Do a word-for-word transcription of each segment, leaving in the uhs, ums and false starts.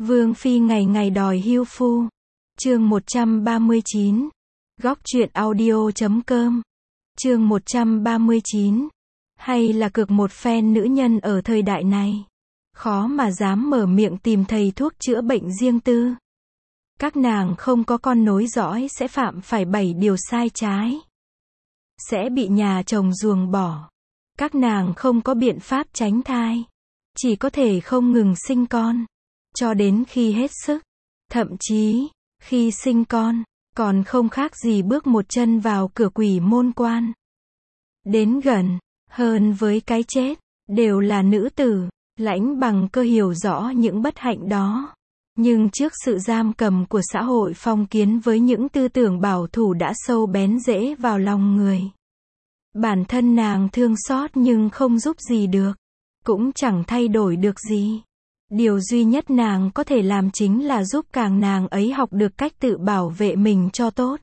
Vương phi ngày ngày đòi hưu phu. Chương một trăm ba mươi chín. Góc truyện audio chấm com. Chương một trăm ba mươi chín. Hay là cực một phen nữ nhân ở thời đại này. Khó mà dám mở miệng tìm thầy thuốc chữa bệnh riêng tư. Các nàng không có con nối dõi sẽ phạm phải bảy điều sai trái. Sẽ bị nhà chồng ruồng bỏ. Các nàng không có biện pháp tránh thai. Chỉ có thể không ngừng sinh con. Cho đến khi hết sức. Thậm chí, khi sinh con, còn không khác gì bước một chân vào cửa quỷ môn quan. Đến gần, hơn với cái chết, đều là nữ tử. Lãnh Bằng Cơ hiểu rõ những bất hạnh đó. Nhưng trước sự giam cầm của xã hội phong kiến với những tư tưởng bảo thủ đã sâu bén rễ vào lòng người. Bản thân nàng thương xót nhưng không giúp gì được. Cũng chẳng thay đổi được gì. Điều duy nhất nàng có thể làm chính là giúp càng nàng ấy học được cách tự bảo vệ mình cho tốt.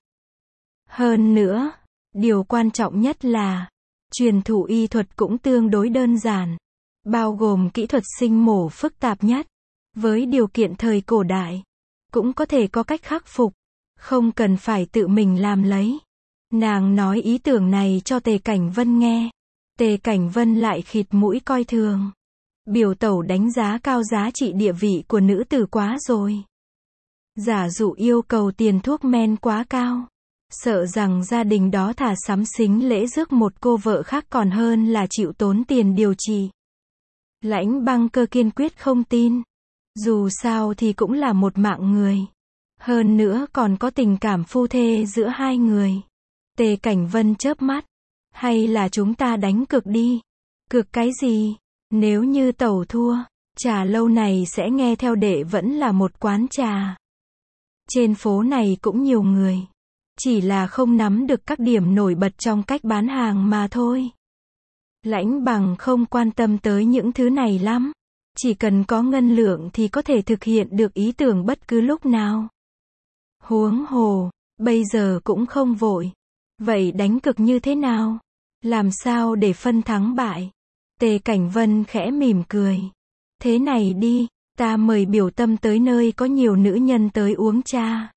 Hơn nữa, điều quan trọng nhất là, truyền thụ y thuật cũng tương đối đơn giản. Bao gồm kỹ thuật sinh mổ phức tạp nhất. Với điều kiện thời cổ đại, cũng có thể có cách khắc phục. Không cần phải tự mình làm lấy. Nàng nói ý tưởng này cho Tề Cảnh Vân nghe. Tề Cảnh Vân lại khịt mũi coi thường. Biểu tẩu đánh giá cao giá trị địa vị của nữ tử quá rồi. Giả dụ yêu cầu tiền thuốc men quá cao. Sợ rằng gia đình đó thà sắm xính lễ rước một cô vợ khác còn hơn là chịu tốn tiền điều trị. Lãnh Băng Cơ kiên quyết không tin. Dù sao thì cũng là một mạng người. Hơn nữa còn có tình cảm phu thê giữa hai người. Tề Cảnh Vân chớp mắt. Hay là chúng ta đánh cược đi. Cược cái gì? Nếu như tẩu thua, trà lâu này sẽ nghe theo đệ vẫn là một quán trà. Trên phố này cũng nhiều người. Chỉ là không nắm được các điểm nổi bật trong cách bán hàng mà thôi. Lãnh Bằng không quan tâm tới những thứ này lắm. Chỉ cần có ngân lượng thì có thể thực hiện được ý tưởng bất cứ lúc nào. Huống hồ, bây giờ cũng không vội. Vậy đánh cược như thế nào? Làm sao để phân thắng bại? Tề Cảnh Vân khẽ mỉm cười. Thế này đi, ta mời biểu tâm tới nơi có nhiều nữ nhân tới uống trà.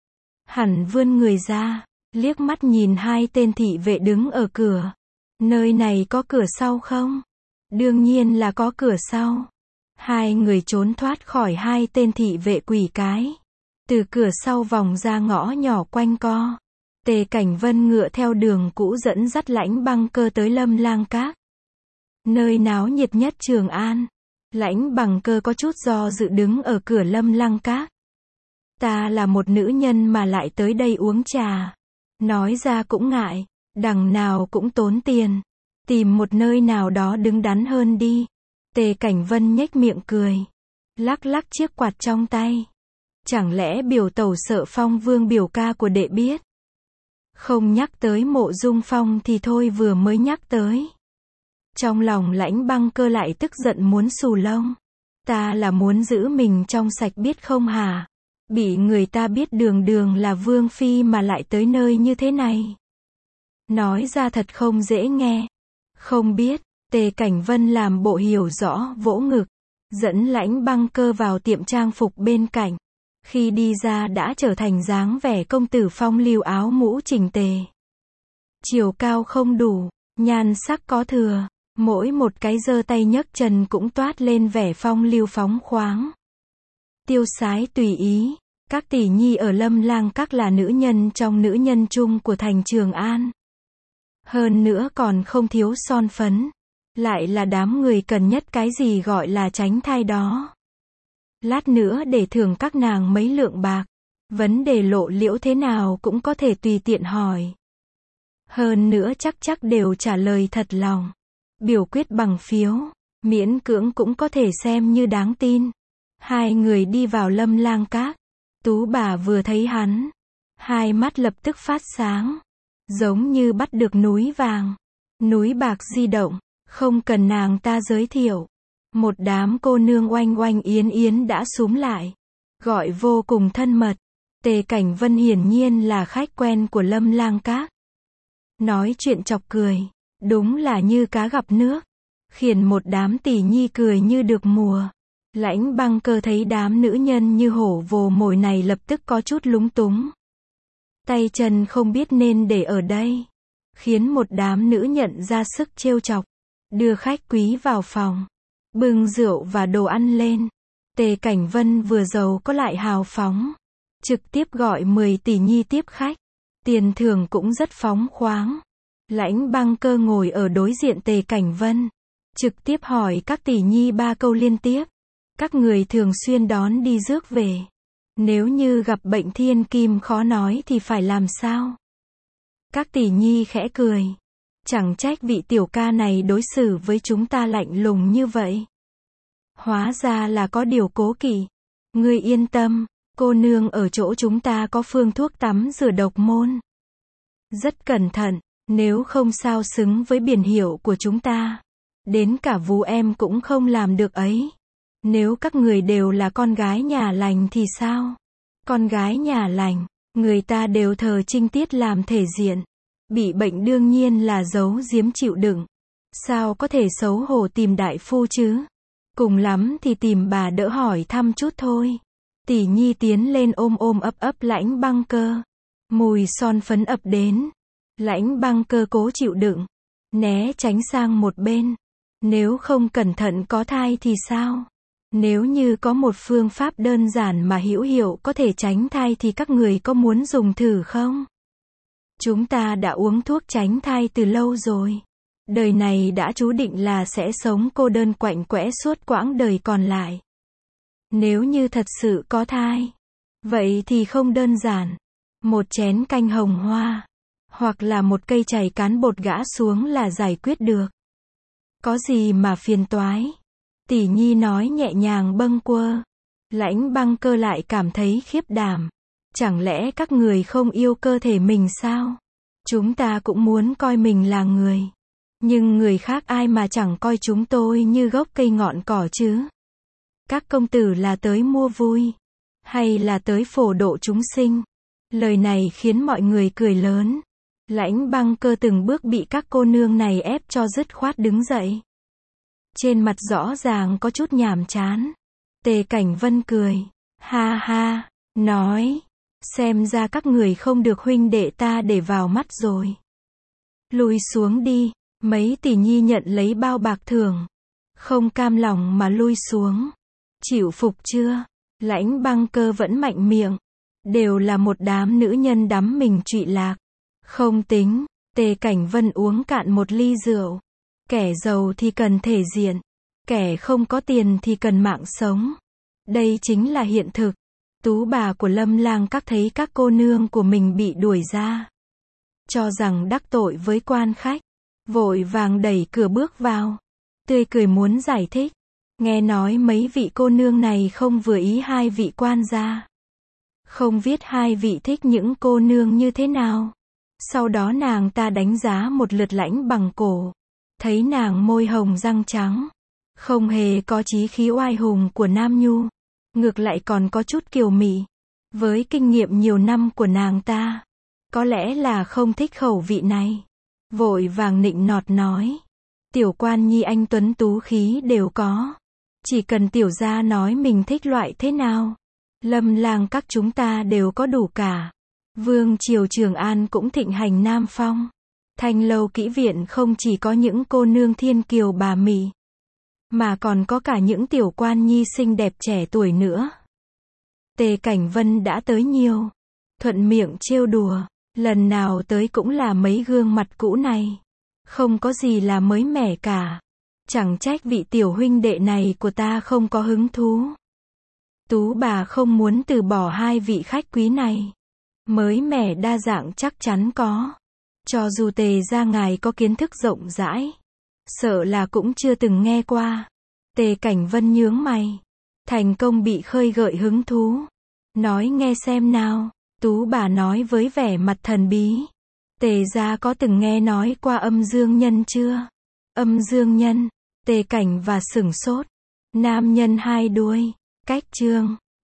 Hẳn vươn người ra, liếc mắt nhìn hai tên thị vệ đứng ở cửa. Nơi này có cửa sau không? Đương nhiên là có cửa sau. Hai người trốn thoát khỏi hai tên thị vệ quỷ cái. Từ cửa sau vòng ra ngõ nhỏ quanh co. Tề Cảnh Vân ngựa theo đường cũ dẫn dắt Lãnh Băng Cơ tới Lâm Lang Các. Nơi náo nhiệt nhất Trường An. Lãnh Bằng Cơ có chút do dự đứng ở cửa Lâm Lang Các. Ta là một nữ nhân mà lại tới đây uống trà. Nói ra cũng ngại, đằng nào cũng tốn tiền. Tìm một nơi nào đó đứng đắn hơn đi. Tề Cảnh Vân nhếch miệng cười. Lắc lắc chiếc quạt trong tay. Chẳng lẽ biểu tẩu sợ Phong Vương biểu ca của đệ biết? Không nhắc tới Mộ Dung Phong thì thôi vừa mới nhắc tới. Trong lòng Lãnh Băng Cơ lại tức giận muốn xù lông. Ta là muốn giữ mình trong sạch biết không hả? Bị người ta biết đường đường là Vương Phi mà lại tới nơi như thế này. Nói ra thật không dễ nghe. Không biết, Tề Cảnh Vân làm bộ hiểu rõ vỗ ngực. Dẫn Lãnh Băng Cơ vào tiệm trang phục bên cạnh. Khi đi ra đã trở thành dáng vẻ công tử phong lưu áo mũ chỉnh tề. Chiều cao không đủ, nhan sắc có thừa. Mỗi một cái giơ tay nhấc chân cũng toát lên vẻ phong lưu phóng khoáng. Tiêu sái tùy ý. Các tỷ nhi ở Lâm Lang Các là nữ nhân trong nữ nhân chung của thành Trường An. Hơn nữa còn không thiếu son phấn. Lại là đám người cần nhất cái gì gọi là tránh thai đó. Lát nữa để thưởng các nàng mấy lượng bạc. Vấn đề lộ liễu thế nào cũng có thể tùy tiện hỏi. Hơn nữa chắc chắc đều trả lời thật lòng. Biểu quyết bằng phiếu. Miễn cưỡng cũng có thể xem như đáng tin. Hai người đi vào Lâm Lang Các. Tú bà vừa thấy hắn. Hai mắt lập tức phát sáng. Giống như bắt được núi vàng. Núi bạc di động. Không cần nàng ta giới thiệu. Một đám cô nương oanh oanh yến yến đã xúm lại. Gọi vô cùng thân mật. Tề Cảnh Vân hiển nhiên là khách quen của Lâm Lang Các. Nói chuyện chọc cười. Đúng là như cá gặp nước. Khiến một đám tỷ nhi cười như được mùa. Lãnh Băng Cơ thấy đám nữ nhân như hổ vồ mồi này lập tức có chút lúng túng. Tay chân không biết nên để ở đây. Khiến một đám nữ nhận ra sức trêu chọc. Đưa khách quý vào phòng. Bưng rượu và đồ ăn lên. Tề Cảnh Vân vừa giàu có lại hào phóng. Trực tiếp gọi mười tỷ nhi tiếp khách. Tiền thưởng cũng rất phóng khoáng. Lãnh Băng Cơ ngồi ở đối diện Tề Cảnh Vân. Trực tiếp hỏi các tỷ nhi ba câu liên tiếp. Các người thường xuyên đón đi rước về. Nếu như gặp bệnh thiên kim khó nói thì phải làm sao? Các tỷ nhi khẽ cười. Chẳng trách vị tiểu ca này đối xử với chúng ta lạnh lùng như vậy. Hóa ra là có điều cố kỵ. Ngươi yên tâm, cô nương ở chỗ chúng ta có phương thuốc tắm rửa độc môn. Rất cẩn thận, nếu không sao xứng với biển hiệu của chúng ta. Đến cả vú em cũng không làm được ấy. Nếu các người đều là con gái nhà lành thì sao? Con gái nhà lành, người ta đều thờ trinh tiết làm thể diện. Bị bệnh đương nhiên là giấu giếm chịu đựng. Sao có thể xấu hổ tìm đại phu chứ? Cùng lắm thì tìm bà đỡ hỏi thăm chút thôi. Tỷ nhi tiến lên ôm ôm ấp ấp Lãnh Băng Cơ. Mùi son phấn ập đến. Lãnh Băng Cơ cố chịu đựng. Né tránh sang một bên. Nếu không cẩn thận có thai thì sao? Nếu như có một phương pháp đơn giản mà hữu hiệu có thể tránh thai thì các người có muốn dùng thử không? Chúng ta đã uống thuốc tránh thai từ lâu rồi. Đời này đã chú định là sẽ sống cô đơn quạnh quẽ suốt quãng đời còn lại. Nếu như thật sự có thai, vậy thì không đơn giản. Một chén canh hồng hoa, hoặc là một cây chày cán bột gã xuống là giải quyết được. Có gì mà phiền toái? Tỷ nhi nói nhẹ nhàng bâng quơ. Lãnh Băng Cơ lại cảm thấy khiếp đảm. Chẳng lẽ các người không yêu cơ thể mình sao? Chúng ta cũng muốn coi mình là người. Nhưng người khác ai mà chẳng coi chúng tôi như gốc cây ngọn cỏ chứ? Các công tử là tới mua vui, hay là tới phổ độ chúng sinh? Lời này khiến mọi người cười lớn. Lãnh Băng Cơ từng bước bị các cô nương này ép cho dứt khoát đứng dậy. Trên mặt rõ ràng có chút nhàm chán. Tề Cảnh Vân cười. Ha ha, nói. Xem ra các người không được huynh đệ ta để vào mắt rồi. Lùi xuống đi. Mấy tỷ nhi nhận lấy bao bạc thưởng. Không cam lòng mà lui xuống. Chịu phục chưa? Lãnh Băng Cơ vẫn mạnh miệng. Đều là một đám nữ nhân đắm mình trụy lạc. Không tính. Tề Cảnh Vân uống cạn một ly rượu. Kẻ giàu thì cần thể diện. Kẻ không có tiền thì cần mạng sống. Đây chính là hiện thực. Tú bà của Lâm Lang Các thấy các cô nương của mình bị đuổi ra. Cho rằng đắc tội với quan khách. Vội vàng đẩy cửa bước vào. Tươi cười muốn giải thích. Nghe nói mấy vị cô nương này không vừa ý hai vị quan gia. Không biết hai vị thích những cô nương như thế nào. Sau đó nàng ta đánh giá một lượt Lãnh Bằng Cổ. Thấy nàng môi hồng răng trắng. Không hề có chí khí oai hùng của Nam Nhu. Ngược lại còn có chút kiều mị. Với kinh nghiệm nhiều năm của nàng ta. Có lẽ là không thích khẩu vị này. Vội vàng nịnh nọt nói. Tiểu quan nhi anh tuấn tú khí đều có. Chỉ cần tiểu gia nói mình thích loại thế nào. Lâm Lang Các chúng ta đều có đủ cả. Vương triều Trường An cũng thịnh hành Nam Phong. Thanh lâu kỹ viện không chỉ có những cô nương thiên kiều bà mị. Mà còn có cả những tiểu quan nhi xinh đẹp trẻ tuổi nữa. Tề Cảnh Vân đã tới nhiều. Thuận miệng trêu đùa. Lần nào tới cũng là mấy gương mặt cũ này. Không có gì là mới mẻ cả. Chẳng trách vị tiểu huynh đệ này của ta không có hứng thú. Tú bà không muốn từ bỏ hai vị khách quý này. Mới mẻ đa dạng chắc chắn có. Cho dù Tề gia ngài có kiến thức rộng rãi. Sợ là cũng chưa từng nghe qua. Tề Cảnh Vân nhướng mày. Thành công bị khơi gợi hứng thú. Nói nghe xem nào. Tú bà nói với vẻ mặt thần bí. Tề gia có từng nghe nói qua âm dương nhân chưa? Âm dương nhân. Tề Cảnh và sửng sốt. Nam nhân hai đuôi. Cách chương.